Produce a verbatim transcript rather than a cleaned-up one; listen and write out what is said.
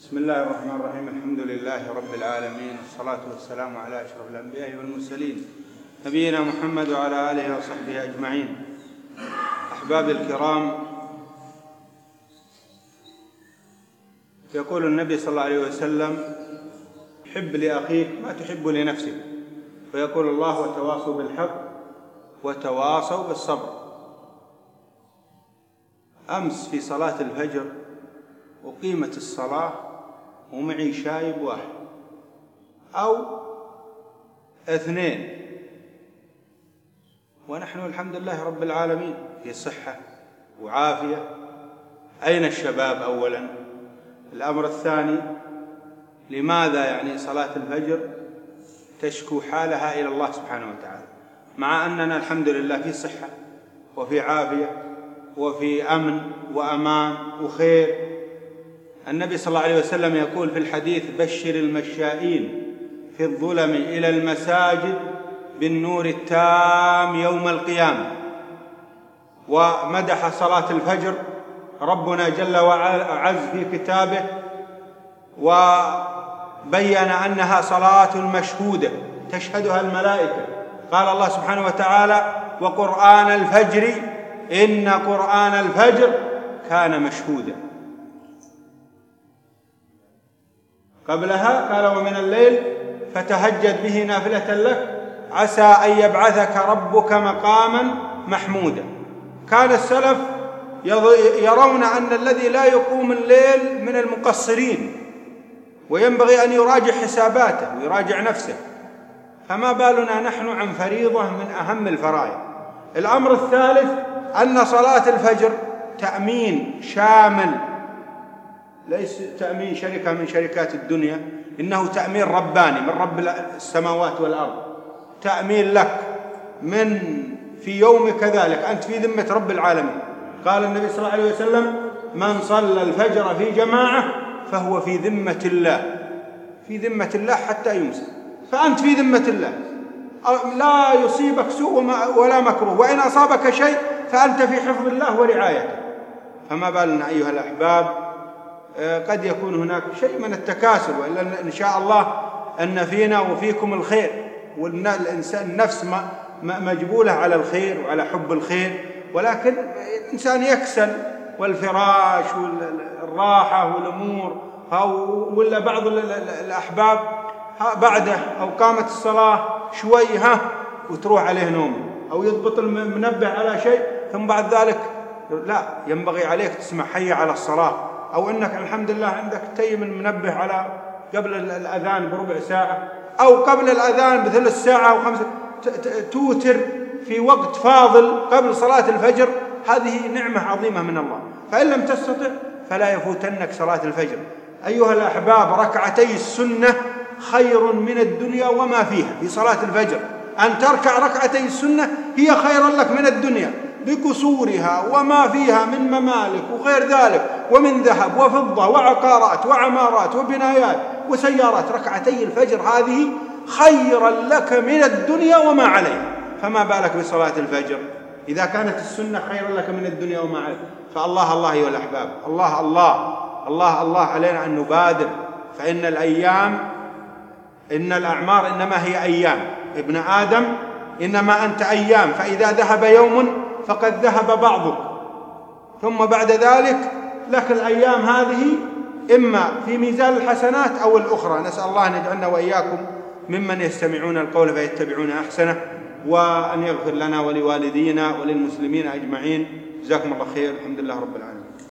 بسم الله الرحمن الرحيم. الحمد لله رب العالمين، والصلاة والسلام على أشرف الأنبياء والمرسلين نبينا محمد وعلى آله وصحبه أجمعين. أحبابي الكرام، يقول النبي صلى الله عليه وسلم: حب لأخيك ما تحب لنفسك. ويقول الله: وتواصوا بالحق وتواصوا بالصبر. أمس في صلاة الفجر وقيمة الصلاة ومعي شايب واحد أو اثنين، ونحن الحمد لله رب العالمين في صحة وعافية. أين الشباب أولا؟ الأمر الثاني، لماذا يعني صلاة الفجر تشكو حالها إلى الله سبحانه وتعالى، مع أننا الحمد لله في صحة وفي عافية وفي أمن وأمان وخير؟ النبي صلى الله عليه وسلم يقول في الحديث: بشر المشائين في الظلم إلى المساجد بالنور التام يوم القيامة. ومدح صلاة الفجر ربنا جل وعز في كتابه، وبين أنها صلاة مشهودة تشهدها الملائكة. قال الله سبحانه وتعالى: وقرآن الفجر إن قرآن الفجر كان مشهودا. قبلها قال: ومن الليل فتهجد به نافلة لك عسى أن يبعثك ربك مقاما محمودا. كان السلف يرون أن الذي لا يقوم الليل من المقصرين، وينبغي أن يراجع حساباته ويراجع نفسه، فما بالنا نحن عن فريضة من أهم الفرائض. الأمر الثالث أن صلاة الفجر تأمين شامل، ليس تأمين شركة من شركات الدنيا، إنه تأمين رباني من رب السماوات والأرض. تأمين لك من في يوم كذلك، أنت في ذمة رب العالمين. قال النبي صلى الله عليه وسلم: من صلى الفجر في جماعة فهو في ذمة الله، في ذمة الله حتى يمسى. فأنت في ذمة الله، لا يصيبك سوء ولا مكروه، وإن أصابك شيء فأنت في حفظ الله ورعايته. فما بالنا أيها الأحباب قد يكون هناك شيء من التكاسل، وإلا إن شاء الله أن فينا وفيكم الخير، والإنسان النفس مجبولة على الخير وعلى حب الخير، ولكن الإنسان يكسل، والفراش والراحة والأمور، ولا بعض الأحباب بعده أو قامت الصلاة شوي ها وتروح عليه نوم، أو يضبط المنبه على شيء ثم بعد ذلك لا، ينبغي عليك تسمع حي على الصلاة، أو أنك الحمد لله عندك تيم المنبه على قبل الأذان بربع ساعة، أو قبل الأذان بثلث ساعة أو خمسة، توتر في وقت فاضل قبل صلاة الفجر. هذه نعمة عظيمة من الله، فإن لم تستطع فلا يفوتنك صلاة الفجر. أيها الأحباب، ركعتي السنة خير من الدنيا وما فيها. في صلاة الفجر أن تركع ركعتي السنة هي خير لك من الدنيا بكسورها وما فيها من ممالك وغير ذلك، ومن ذهب وفضة وعقارات وعمارات وبنايات وسيارات. ركعتي الفجر هذه خيرا لك من الدنيا وما عليها، فما بالك بصلاة الفجر إذا كانت السنة خيرا لك من الدنيا وما عليها. فالله الله أيها الأحباب، الله الله الله الله علينا أن نبادر، فإن الأيام إن الأعمار إنما هي أيام. ابن آدم إنما أنت أيام، فإذا ذهب يوم فقد ذهب بعضك، ثم بعد ذلك لك الأيام هذه إما في ميزان الحسنات أو الأخرى. نسأل الله أن يجعلنا وإياكم ممن يستمعون القول فيتبعون أحسنه، وأن يغفر لنا ولوالدينا وللمسلمين أجمعين. جزاكم الله خير. الحمد لله رب العالمين.